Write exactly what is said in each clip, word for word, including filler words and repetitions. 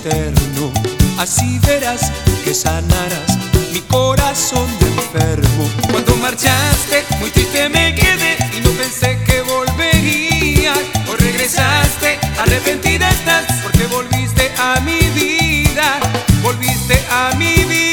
eterno. Así verás que sanarás mi corazón de enfermo. Cuando marchaste, muy triste me quedé y no pensé que volverías. Hoy regresaste, arrepentida estás, porque volviste a mi vida, volviste a mi vida.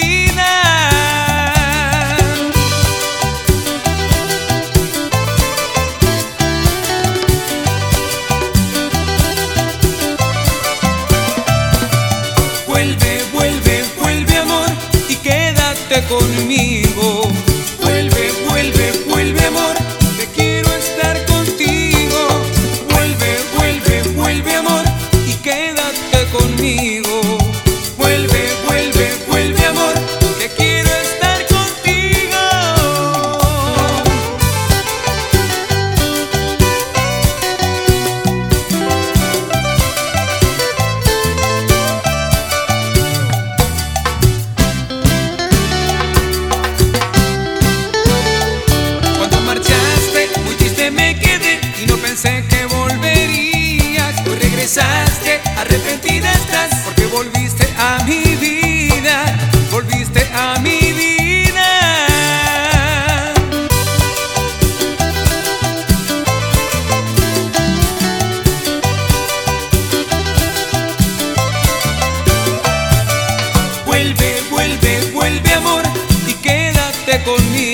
Vuelve, vuelve, vuelve amor y quédate conmigo. Vuelve, vuelve, vuelve amor, te quiero estar contigo. Vuelve, vuelve, vuelve amor y quédate conmigo. Vuelve, vuelve, vuelve amor, te quiero estar contigo. Cuando marchaste, muy triste me quedé y no pensé que volverías. Hoy regresaste, arrepentida estás, porque volviste a mi vida, volviste a mi vida. Vuelve, vuelve, vuelve amor y quédate conmigo.